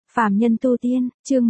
Phàm nhân tu tiên, chương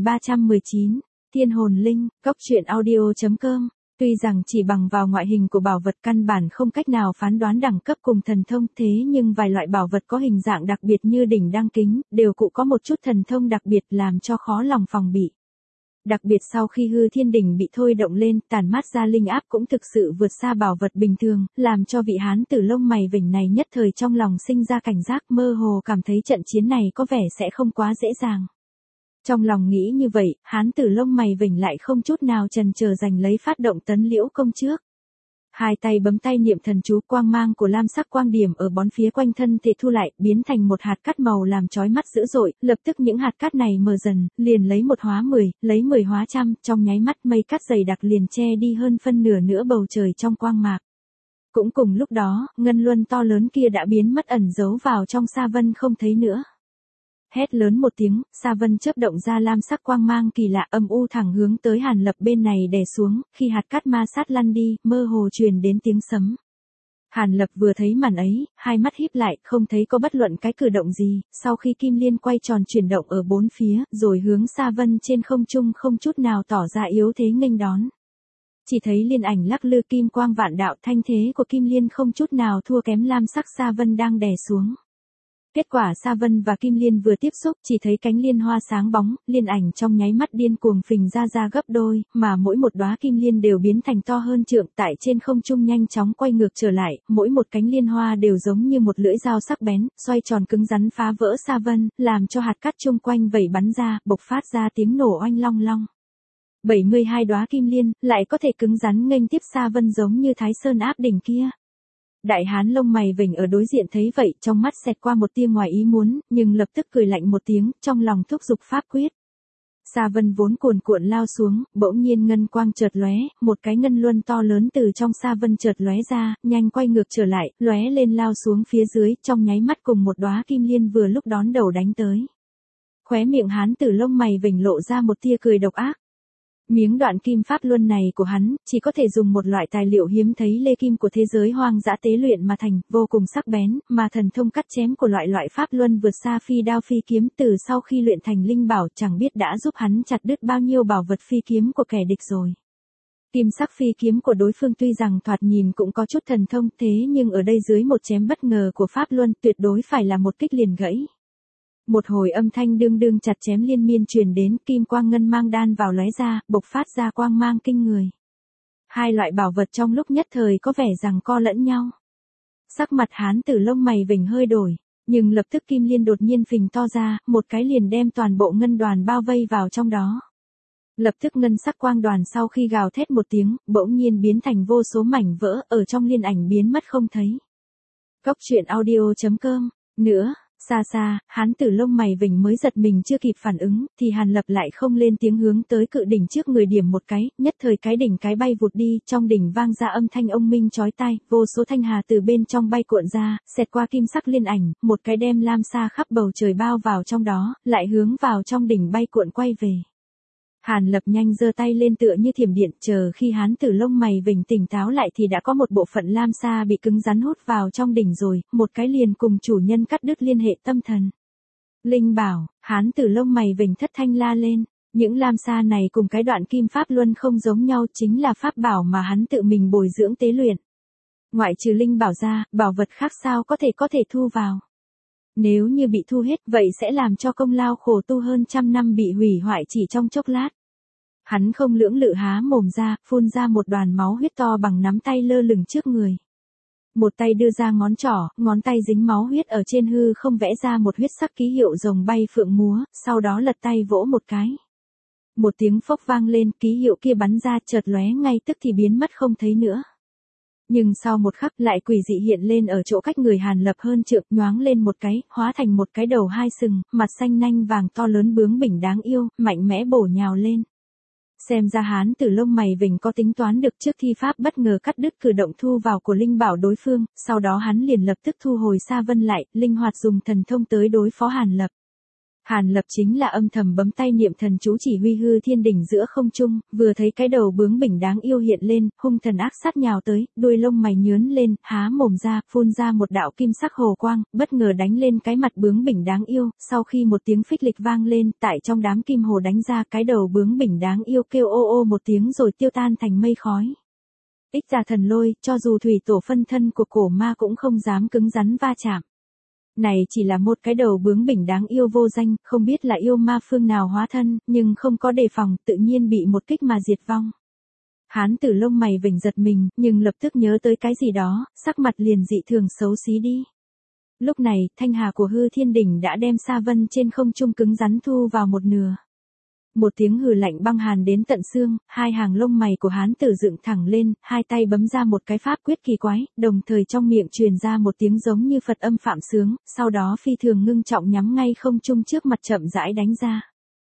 1319, Thiên hồn linh, cốc truyện audio.com. Tuy rằng chỉ bằng vào ngoại hình của bảo vật căn bản không cách nào phán đoán đẳng cấp cùng thần thông, thế nhưng vài loại bảo vật có hình dạng đặc biệt như đỉnh đăng kính, đều cụ có một chút thần thông đặc biệt làm cho khó lòng phòng bị. Đặc biệt sau khi hư thiên đỉnh bị thôi động lên, tản mát ra linh áp cũng thực sự vượt xa bảo vật bình thường, làm cho vị hán tử lông mày vểnh này nhất thời trong lòng sinh ra cảnh giác, mơ hồ cảm thấy trận chiến này có vẻ sẽ không quá dễ dàng. Trong lòng nghĩ như vậy, hán tử lông mày vểnh lại không chút nào chần chờ giành lấy phát động tấn liễu công trước. Hai tay bấm tay niệm thần chú, quang mang của lam sắc quang điểm ở bốn phía quanh thân thể thu lại, biến thành một hạt cát màu làm chói mắt dữ dội, lập tức những hạt cát này mờ dần, liền lấy một hóa 10, lấy 10 hóa trăm, trong nháy mắt mây cát dày đặc liền che đi hơn phân nửa nữa bầu trời trong quang mạc. Cũng cùng lúc đó, ngân luân to lớn kia đã biến mất ẩn giấu vào trong sa vân không thấy nữa. Hét lớn một tiếng, sa vân chớp động ra lam sắc quang mang kỳ lạ, âm u thẳng hướng tới Hàn Lập bên này đè xuống, khi hạt cát ma sát lăn đi, mơ hồ truyền đến tiếng sấm. Hàn Lập vừa thấy màn ấy, hai mắt híp lại, không thấy có bất luận cái cử động gì, sau khi kim liên quay tròn chuyển động ở bốn phía, rồi hướng sa vân trên không trung không chút nào tỏ ra yếu thế nghênh đón. Chỉ thấy liên ảnh lắc lư kim quang vạn đạo, thanh thế của kim liên không chút nào thua kém lam sắc sa vân đang đè xuống. Kết quả sa vân và kim liên vừa tiếp xúc, chỉ thấy cánh liên hoa sáng bóng, liên ảnh trong nháy mắt điên cuồng phình ra gấp đôi, mà mỗi một đóa kim liên đều biến thành to hơn trượng, tại trên không trung nhanh chóng quay ngược trở lại, mỗi một cánh liên hoa đều giống như một lưỡi dao sắc bén, xoay tròn cứng rắn phá vỡ sa vân, làm cho hạt cát chung quanh vẩy bắn ra, bộc phát ra tiếng nổ oanh long long. 72 đóa kim liên, lại có thể cứng rắn nghênh tiếp sa vân giống như Thái Sơn áp đỉnh kia. Đại hán lông mày vểnh ở đối diện thấy vậy, trong mắt xẹt qua một tia ngoài ý muốn, nhưng lập tức cười lạnh một tiếng, trong lòng thúc giục pháp quyết. Sa vân vốn cuồn cuộn lao xuống, bỗng nhiên ngân quang chợt lóe, một cái ngân luân to lớn từ trong sa vân chợt lóe ra, nhanh quay ngược trở lại, lóe lên lao xuống phía dưới, trong nháy mắt cùng một đóa kim liên vừa lúc đón đầu đánh tới. Khóe miệng hán tử lông mày vểnh lộ ra một tia cười độc ác. Miếng đoạn kim pháp luân này của hắn, chỉ có thể dùng một loại tài liệu hiếm thấy lê kim của thế giới hoang dã tế luyện mà thành, vô cùng sắc bén, mà thần thông cắt chém của loại pháp luân vượt xa phi đao phi kiếm, từ sau khi luyện thành linh bảo chẳng biết đã giúp hắn chặt đứt bao nhiêu bảo vật phi kiếm của kẻ địch rồi. Kim sắc phi kiếm của đối phương tuy rằng thoạt nhìn cũng có chút thần thông, thế nhưng ở đây dưới một chém bất ngờ của pháp luân tuyệt đối phải là một kích liền gãy. Một hồi âm thanh đương đương chặt chém liên miên truyền đến, kim quang ngân mang đan vào lóe ra, bộc phát ra quang mang kinh người. Hai loại bảo vật trong lúc nhất thời có vẻ rằng co lẫn nhau. Sắc mặt hán tử lông mày vểnh hơi đổi, nhưng lập tức kim liên đột nhiên phình to ra, một cái liền đem toàn bộ ngân đoàn bao vây vào trong đó. Lập tức ngân sắc quang đoàn sau khi gào thét một tiếng, bỗng nhiên biến thành vô số mảnh vỡ, ở trong liên ảnh biến mất không thấy. Cốc truyện audio.com. Nữa. Xa xa, hán tử lông mày vểnh mới giật mình chưa kịp phản ứng, thì Hàn Lập lại không lên tiếng hướng tới cự đỉnh trước người điểm một cái, nhất thời cái đỉnh cái bay vụt đi, trong đỉnh vang ra âm thanh ông minh chói tai, vô số thanh hà từ bên trong bay cuộn ra, xẹt qua kim sắc liên ảnh, một cái đem lam sa khắp bầu trời bao vào trong đó, lại hướng vào trong đỉnh bay cuộn quay về. Hàn Lập nhanh giơ tay lên tựa như thiểm điện, chờ khi hán tử lông mày vểnh tỉnh táo lại thì đã có một bộ phận lam sa bị cứng rắn hút vào trong đỉnh rồi, một cái liền cùng chủ nhân cắt đứt liên hệ tâm thần. Linh bảo, hán tử lông mày vểnh thất thanh la lên, những lam sa này cùng cái đoạn kim pháp luân không giống nhau, chính là pháp bảo mà hắn tự mình bồi dưỡng tế luyện. Ngoại trừ linh bảo ra, bảo vật khác sao có thể thu vào. Nếu như bị thu hết, vậy sẽ làm cho công lao khổ tu hơn trăm năm bị hủy hoại chỉ trong chốc lát. Hắn không lưỡng lự há mồm ra, phun ra một đoàn máu huyết to bằng nắm tay lơ lửng trước người. Một tay đưa ra ngón trỏ, ngón tay dính máu huyết ở trên hư không vẽ ra một huyết sắc ký hiệu rồng bay phượng múa, sau đó lật tay vỗ một cái. Một tiếng phốc vang lên, ký hiệu kia bắn ra chợt lóe ngay tức thì biến mất không thấy nữa. Nhưng sau một khắc lại quỷ dị hiện lên ở chỗ cách người Hàn Lập hơn trượng, nhoáng lên một cái, hóa thành một cái đầu hai sừng, mặt xanh nanh vàng to lớn bướng bỉnh đáng yêu, mạnh mẽ bổ nhào lên. Xem ra hán tử lông mày vểnh có tính toán được trước thi pháp bất ngờ cắt đứt cử động thu vào của linh bảo đối phương, sau đó hắn liền lập tức thu hồi sa vân lại, linh hoạt dùng thần thông tới đối phó Hàn Lập. Hàn Lập chính là âm thầm bấm tay niệm thần chú chỉ huy hư thiên đỉnh giữa không trung, vừa thấy cái đầu bướng bỉnh đáng yêu hiện lên, hung thần ác sát nhào tới, đuôi lông mày nhướn lên, há mồm ra, phun ra một đạo kim sắc hồ quang, bất ngờ đánh lên cái mặt bướng bỉnh đáng yêu, sau khi một tiếng phích lịch vang lên, tại trong đám kim hồ đánh ra cái đầu bướng bỉnh đáng yêu kêu ô ô một tiếng rồi tiêu tan thành mây khói. Ích ra thần lôi, cho dù thủy tổ phân thân của cổ ma cũng không dám cứng rắn va chạm. Này chỉ là một cái đầu bướng bỉnh đáng yêu vô danh, không biết là yêu ma phương nào hóa thân, nhưng không có đề phòng, tự nhiên bị một kích mà diệt vong. Hán tử lông mày vểnh giật mình, nhưng lập tức nhớ tới cái gì đó, sắc mặt liền dị thường xấu xí đi. Lúc này, thanh hà của hư thiên đỉnh đã đem sa vân trên không trung cứng rắn thu vào một nửa. Một tiếng hừ lạnh băng hàn đến tận xương, hai hàng lông mày của hán tử dựng thẳng lên, hai tay bấm ra một cái pháp quyết kỳ quái, đồng thời trong miệng truyền ra một tiếng giống như Phật âm phạm sướng, sau đó phi thường ngưng trọng nhắm ngay không trung trước mặt chậm rãi đánh ra.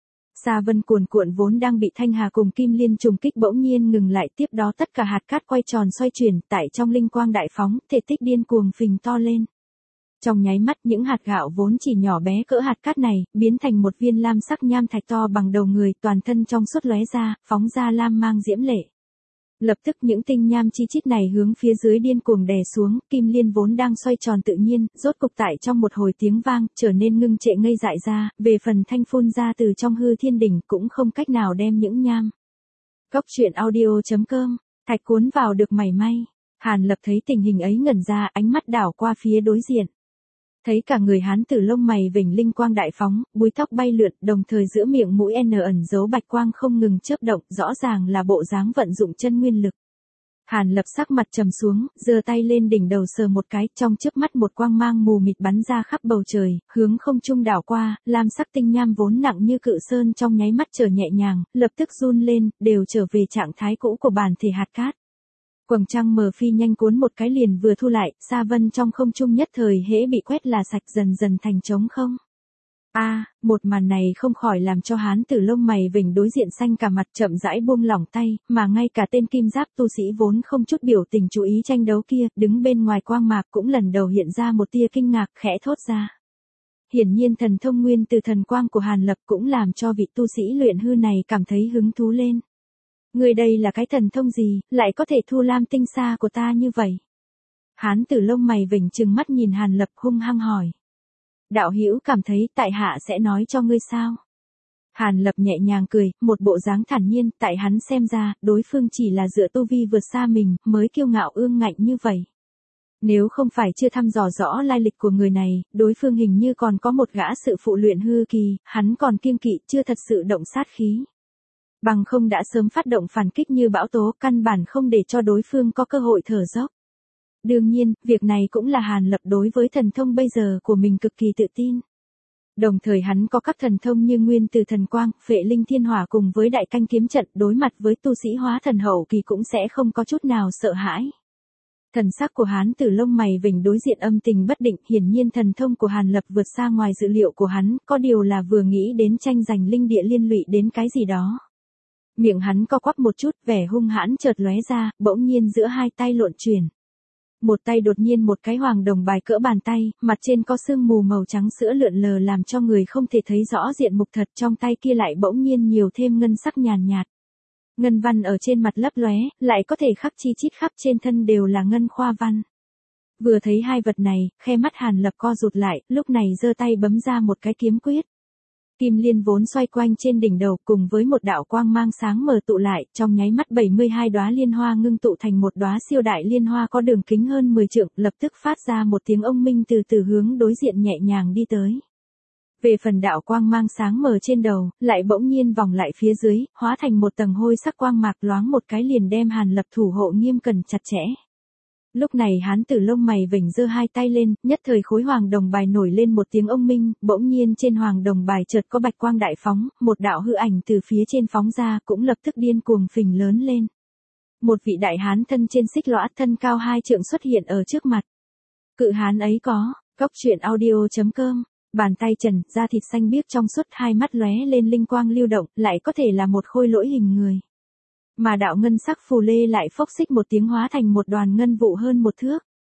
Sa vân cuồn cuộn vốn đang bị thanh hà cùng kim liên trùng kích bỗng nhiên ngừng lại, tiếp đó tất cả hạt cát quay tròn xoay chuyển, tại trong linh quang đại phóng, thể tích điên cuồng phình to lên. Trong nháy mắt những hạt gạo vốn chỉ nhỏ bé cỡ hạt cát này, biến thành một viên lam sắc nham thạch to bằng đầu người, toàn thân trong suốt lóe ra, phóng ra lam mang diễm lệ. Lập tức những tinh nham chi chít này hướng phía dưới điên cuồng đè xuống, kim liên vốn đang xoay tròn tự nhiên, rốt cục tại trong một hồi tiếng vang, trở nên ngưng trệ ngây dại ra, về phần thanh phun ra từ trong hư thiên đỉnh cũng không cách nào đem những nham. Cóc truyện audio.com, thạch cuốn vào được mảy may. Hàn Lập thấy tình hình ấy ngẩn ra, ánh mắt đảo qua phía đối diện. Thấy cả người hán tử lông mày vểnh linh quang đại phóng, búi tóc bay lượn, đồng thời giữa miệng mũi ẩn giấu bạch quang không ngừng chớp động, rõ ràng là bộ dáng vận dụng chân nguyên lực. Hàn Lập sắc mặt trầm xuống, giơ tay lên đỉnh đầu sờ một cái, trong chớp mắt một quang mang mù mịt bắn ra khắp bầu trời, hướng không trung đảo qua, lam sắc tinh nham vốn nặng như cự sơn trong nháy mắt trở nhẹ nhàng, lập tức run lên, đều trở về trạng thái cũ của bản thể hạt cát. Quầng trăng mờ phi nhanh cuốn một cái liền vừa thu lại, sa vân trong không trung nhất thời hễ bị quét là sạch dần dần thành trống không. Một màn này không khỏi làm cho hán tử lông mày vểnh đối diện xanh cả mặt chậm rãi buông lỏng tay, mà ngay cả tên kim giáp tu sĩ vốn không chút biểu tình chú ý tranh đấu kia, đứng bên ngoài quang mạc cũng lần đầu hiện ra một tia kinh ngạc khẽ thốt ra. Hiển nhiên thần thông nguyên từ thần quang của Hàn Lập cũng làm cho vị tu sĩ luyện hư này cảm thấy hứng thú lên. Người đây là cái thần thông gì, lại có thể thu lam tinh xa của ta như vậy? Hán tử lông mày vểnh trừng mắt nhìn Hàn Lập hung hăng hỏi. Đạo hữu cảm thấy tại hạ sẽ nói cho ngươi sao? Hàn Lập nhẹ nhàng cười, một bộ dáng thản nhiên, tại hắn xem ra, đối phương chỉ là dựa tu vi vượt xa mình, mới kiêu ngạo ương ngạnh như vậy. Nếu không phải chưa thăm dò rõ lai lịch của người này, đối phương hình như còn có một gã sự phụ luyện hư kỳ, hắn còn kiêng kỵ chưa thật sự động sát khí. Bằng không đã sớm phát động phản kích như bão tố, căn bản không để cho đối phương có cơ hội thở dốc. Đương nhiên, việc này cũng là Hàn Lập đối với thần thông bây giờ của mình cực kỳ tự tin. Đồng thời hắn có các thần thông như nguyên từ thần quang, phệ linh thiên hỏa cùng với đại canh kiếm trận, đối mặt với tu sĩ hóa thần hậu kỳ cũng sẽ không có chút nào sợ hãi. Thần sắc của hán tử lông mày vểnh đối diện âm tình bất định, hiển nhiên thần thông của Hàn Lập vượt xa ngoài dự liệu của hắn, có điều là vừa nghĩ đến tranh giành linh địa liên lụy đến cái gì đó. Miệng hắn co quắp một chút, vẻ hung hãn chợt lóe ra, bỗng nhiên giữa hai tay lộn chuyển. Một tay đột nhiên một cái hoàng đồng bài cỡ bàn tay, mặt trên có sương mù màu trắng sữa lượn lờ làm cho người không thể thấy rõ diện mục thật, trong tay kia lại bỗng nhiên nhiều thêm ngân sắc nhàn nhạt. Ngân văn ở trên mặt lấp lóe, lại có thể khắc chi chít khắp trên thân đều là ngân khoa văn. Vừa thấy hai vật này, khe mắt Hàn Lập co rụt lại, lúc này giơ tay bấm ra một cái kiếm quyết. Kim liên vốn xoay quanh trên đỉnh đầu cùng với một đạo quang mang sáng mờ tụ lại, trong nháy mắt 72 đóa liên hoa ngưng tụ thành một đóa siêu đại liên hoa có đường kính hơn 10 trượng, lập tức phát ra một tiếng ông minh từ từ hướng đối diện nhẹ nhàng đi tới. Về phần đạo quang mang sáng mờ trên đầu, lại bỗng nhiên vòng lại phía dưới, hóa thành một tầng hôi sắc quang mạc loáng một cái liền đem Hàn Lập thủ hộ nghiêm cẩn chặt chẽ. Lúc này hán tử lông mày vểnh giơ hai tay lên, nhất thời khối hoàng đồng bài nổi lên một tiếng ông minh, bỗng nhiên trên hoàng đồng bài chợt có bạch quang đại phóng, một đạo hư ảnh từ phía trên phóng ra cũng lập tức điên cuồng phình lớn lên. Một vị đại hán thân trên xích lõa thân cao 2 trượng xuất hiện ở trước mặt. Cự hán ấy có, cóc truyện audio.com, bàn tay trần, da thịt xanh biếc trong suốt, hai mắt lóe lên linh quang lưu động, lại có thể là một khôi lỗi hình người. Mà đạo ngân sắc phù lê lại phốc xích một tiếng hóa thành một đoàn ngân vụ hơn một thước.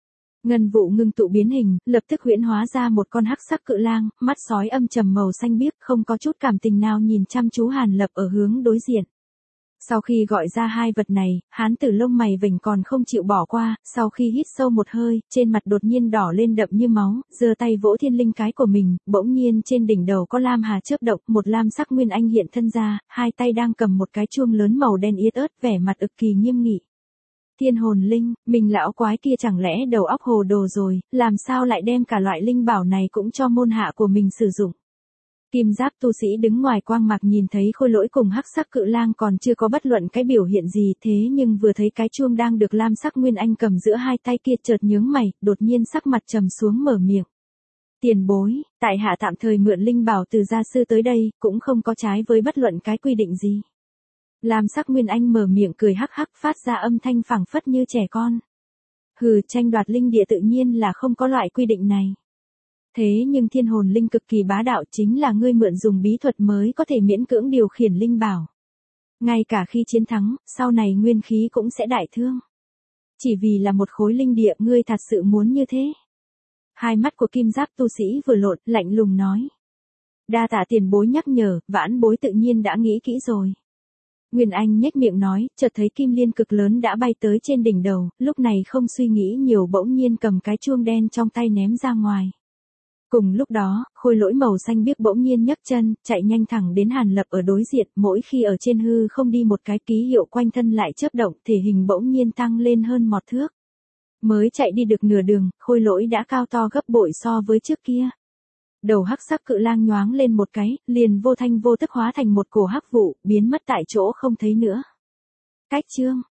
Ngân vụ ngưng tụ biến hình, lập tức huyễn hóa ra một con hắc sắc cự lang, mắt sói âm trầm màu xanh biếc, không có chút cảm tình nào nhìn chăm chú Hàn Lập ở hướng đối diện. Sau khi gọi ra hai vật này, hán tử lông mày vểnh còn không chịu bỏ qua, sau khi hít sâu một hơi, trên mặt đột nhiên đỏ lên đậm như máu, giơ tay vỗ thiên linh cái của mình, bỗng nhiên trên đỉnh đầu có lam hà chớp động, một lam sắc nguyên anh hiện thân ra, hai tay đang cầm một cái chuông lớn màu đen yết ớt, vẻ mặt ực kỳ nghiêm nghị. Thiên hồn linh, mình lão quái kia chẳng lẽ đầu óc hồ đồ rồi, làm sao lại đem cả loại linh bảo này cũng cho môn hạ của mình sử dụng. Kim giáp tu sĩ đứng ngoài quang mạc nhìn thấy khôi lỗi cùng hắc sắc cự lang còn chưa có bất luận cái biểu hiện gì, thế nhưng vừa thấy cái chuông đang được lam sắc nguyên anh cầm giữa hai tay kia chợt nhướng mày, đột nhiên sắc mặt trầm xuống mở miệng. Tiền bối, tại hạ tạm thời mượn linh bảo từ gia sư tới đây, cũng không có trái với bất luận cái quy định gì. Lam sắc nguyên anh mở miệng cười hắc hắc phát ra âm thanh phảng phất như trẻ con. Hừ, tranh đoạt linh địa tự nhiên là không có loại quy định này. Thế nhưng thiên hồn linh cực kỳ bá đạo, chính là ngươi mượn dùng bí thuật mới có thể miễn cưỡng điều khiển linh bảo. Ngay cả khi chiến thắng, sau này nguyên khí cũng sẽ đại thương. Chỉ vì là một khối linh địa, ngươi thật sự muốn như thế. Hai mắt của kim giáp tu sĩ vừa lộn, lạnh lùng nói. Đa tạ tiền bối nhắc nhở, vãn bối tự nhiên đã nghĩ kỹ rồi. Nguyên Anh nhếch miệng nói, chợt thấy kim liên cực lớn đã bay tới trên đỉnh đầu, lúc này không suy nghĩ nhiều bỗng nhiên cầm cái chuông đen trong tay ném ra ngoài. Cùng lúc đó, khôi lỗi màu xanh biếc bỗng nhiên nhấc chân, chạy nhanh thẳng đến Hàn Lập ở đối diện, mỗi khi ở trên hư không đi một cái ký hiệu quanh thân lại chớp động, thể hình bỗng nhiên tăng lên hơn một thước. Mới chạy đi được nửa đường, khôi lỗi đã cao to gấp bội so với trước kia. Đầu hắc sắc cự lang nhoáng lên một cái, liền vô thanh vô tức hóa thành một cổ hắc vụ, biến mất tại chỗ không thấy nữa. Cách chương